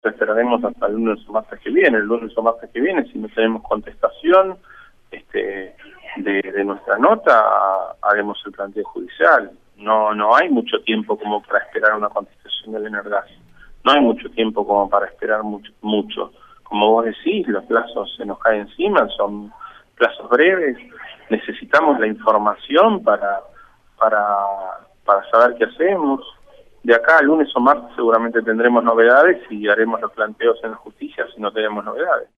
esperaremos hasta el lunes o martes que viene. El lunes o martes que viene, si no tenemos contestación de nuestra nota, haremos el planteo judicial. No hay mucho tiempo como para esperar una contestación del Energas. No hay mucho tiempo como para esperar mucho. Como vos decís, los plazos se nos caen encima, son plazos breves. Necesitamos la información para saber qué hacemos. De acá al lunes o martes seguramente tendremos novedades y haremos los planteos en la justicia si no tenemos novedades.